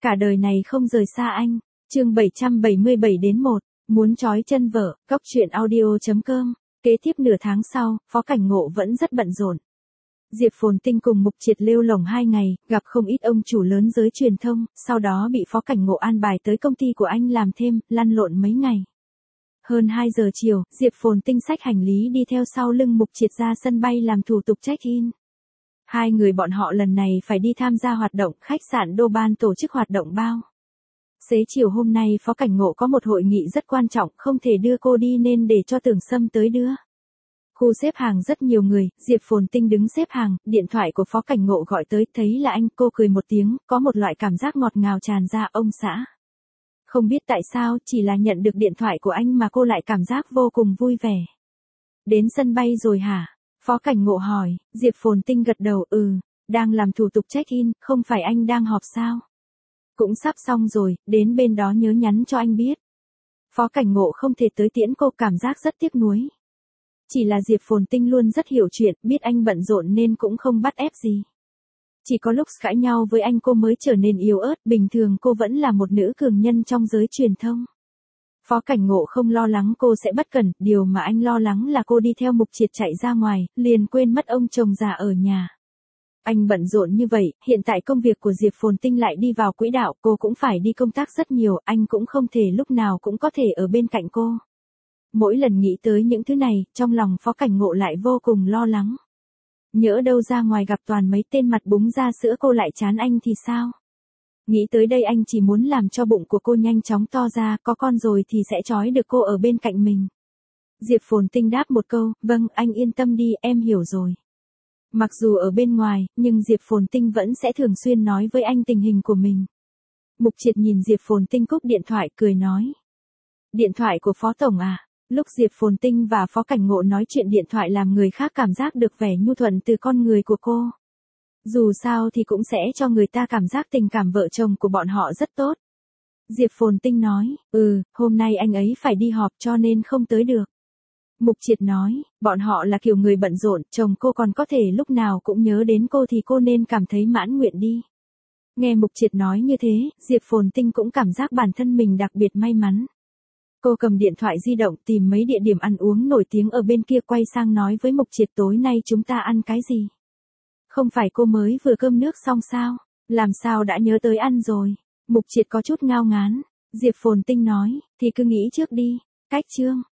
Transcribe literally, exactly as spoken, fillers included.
cả đời này không rời xa anh. Chương bảy trăm bảy mươi bảy đến một, muốn trói chân vợ, cóc truyện audio chấm com. Kế tiếp nửa tháng sau, Phó Cảnh Ngộ vẫn rất bận rộn. Diệp Phồn Tinh cùng Mục Triệt lêu lổng hai ngày, gặp không ít ông chủ lớn giới truyền thông, sau đó bị Phó Cảnh Ngộ an bài tới công ty của anh làm thêm, lăn lộn mấy ngày. Hơn hai giờ chiều, Diệp Phồn Tinh xách hành lý đi theo sau lưng Mục Triệt ra sân bay làm thủ tục check-in. Hai người bọn họ lần này phải đi tham gia hoạt động khách sạn Đô Ban tổ chức hoạt động bao. Xế chiều hôm nay Phó Cảnh Ngộ có một hội nghị rất quan trọng, không thể đưa cô đi nên để cho Tưởng Sâm tới đưa. Khu xếp hàng rất nhiều người, Diệp Phồn Tinh đứng xếp hàng, điện thoại của Phó Cảnh Ngộ gọi tới, thấy là anh, cô cười một tiếng, có một loại cảm giác ngọt ngào tràn ra. Ông xã. Không biết tại sao, chỉ là nhận được điện thoại của anh mà cô lại cảm giác vô cùng vui vẻ. Đến sân bay rồi hả? Phó Cảnh Ngộ hỏi. Diệp Phồn Tinh gật đầu, ừ, đang làm thủ tục check-in, không phải anh đang họp sao? Cũng sắp xong rồi, đến bên đó nhớ nhắn cho anh biết. Phó Cảnh Ngộ không thể tới tiễn cô, cảm giác rất tiếc nuối. Chỉ là Diệp Phồn Tinh luôn rất hiểu chuyện, biết anh bận rộn nên cũng không bắt ép gì. Chỉ có lúc cãi nhau với anh cô mới trở nên yếu ớt, bình thường cô vẫn là một nữ cường nhân trong giới truyền thông. Phó Cảnh Ngộ không lo lắng cô sẽ bất cẩn, điều mà anh lo lắng là cô đi theo Mục Triệt chạy ra ngoài, liền quên mất ông chồng già ở nhà. Anh bận rộn như vậy, hiện tại công việc của Diệp Phồn Tinh lại đi vào quỹ đạo, cô cũng phải đi công tác rất nhiều, anh cũng không thể lúc nào cũng có thể ở bên cạnh cô. Mỗi lần nghĩ tới những thứ này, trong lòng Phó Cảnh Ngộ lại vô cùng lo lắng. Nhỡ đâu ra ngoài gặp toàn mấy tên mặt búng ra sữa cô lại chán anh thì sao? Nghĩ tới đây anh chỉ muốn làm cho bụng của cô nhanh chóng to ra, có con rồi thì sẽ trói được cô ở bên cạnh mình. Diệp Phồn Tinh đáp một câu, vâng, anh yên tâm đi, em hiểu rồi. Mặc dù ở bên ngoài, nhưng Diệp Phồn Tinh vẫn sẽ thường xuyên nói với anh tình hình của mình. Mục Triệt nhìn Diệp Phồn Tinh cúp điện thoại, cười nói. Điện thoại của Phó Tổng à? Lúc Diệp Phồn Tinh và Phó Cảnh Ngộ nói chuyện điện thoại làm người khác cảm giác được vẻ nhu thuận từ con người của cô. Dù sao thì cũng sẽ cho người ta cảm giác tình cảm vợ chồng của bọn họ rất tốt. Diệp Phồn Tinh nói, ừ, hôm nay anh ấy phải đi họp cho nên không tới được. Mục Triệt nói, bọn họ là kiểu người bận rộn, chồng cô còn có thể lúc nào cũng nhớ đến cô thì cô nên cảm thấy mãn nguyện đi. Nghe Mục Triệt nói như thế, Diệp Phồn Tinh cũng cảm giác bản thân mình đặc biệt may mắn. Cô cầm điện thoại di động tìm mấy địa điểm ăn uống nổi tiếng ở bên kia, quay sang nói với Mục Triệt, tối nay chúng ta ăn cái gì? Không phải cô mới vừa cơm nước xong sao? Làm sao đã nhớ tới ăn rồi? Mục Triệt có chút ngao ngán. Diệp Phồn Tinh nói, thì cứ nghĩ trước đi. Cách chương.